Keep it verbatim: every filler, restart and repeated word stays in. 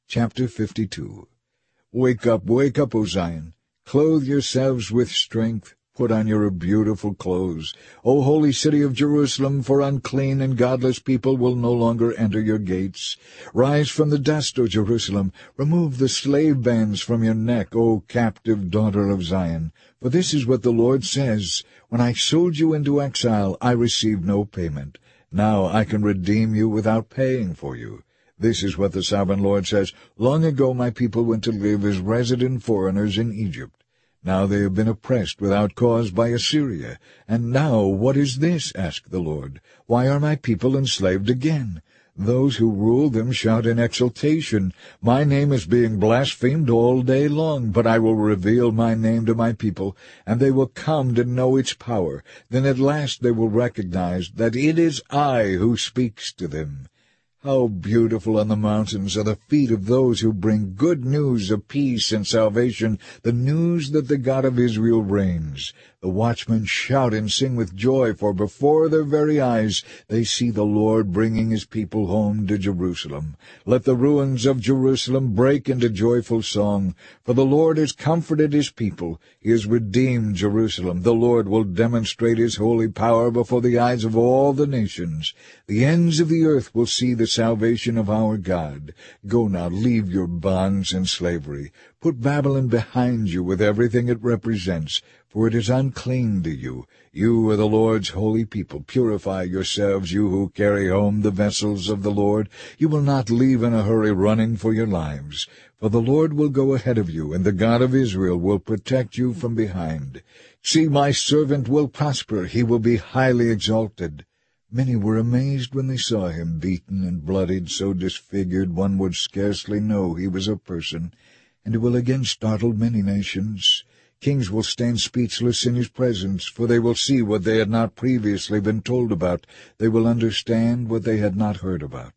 Chapter fifty-two. Wake up, wake up, O Zion! Clothe yourselves with strength. Put on your beautiful clothes, O holy city of Jerusalem, for unclean and godless people will no longer enter your gates. Rise from the dust, O Jerusalem. Remove the slave bands from your neck, O captive daughter of Zion. For this is what the Lord says, When I sold you into exile, I received no payment. Now I can redeem you without paying for you. This is what the sovereign Lord says, Long ago my people went to live as resident foreigners in Egypt. Now they have been oppressed without cause by Assyria. And now what is this, asked the Lord? Why are my people enslaved again? Those who rule them shout in exultation, My name is being blasphemed all day long, but I will reveal my name to my people, and they will come to know its power. Then at last they will recognize that it is I who speaks to them. How beautiful on the mountains are the feet of those who bring good news of peace and salvation, the news that the God of Israel reigns. The watchmen shout and sing with joy, for before their very eyes they see the Lord bringing his people home to Jerusalem. Let the ruins of Jerusalem break into joyful song, for the Lord has comforted his people. He has redeemed Jerusalem. The Lord will demonstrate his holy power before the eyes of all the nations. The ends of the earth will see the salvation of our God. Go now, leave your bonds and slavery. Put Babylon behind you with everything it represents, for it is unclean to you. You are the Lord's holy people. Purify yourselves, you who carry home the vessels of the Lord. You will not leave in a hurry running for your lives. For the Lord will go ahead of you, and the God of Israel will protect you from behind. See, my servant will prosper. He will be highly exalted. Many were amazed when they saw him, beaten and bloodied, so disfigured one would scarcely know he was a person. And it will again startle many nations. Kings will stand speechless in his presence, for they will see what they had not previously been told about. They will understand what they had not heard about.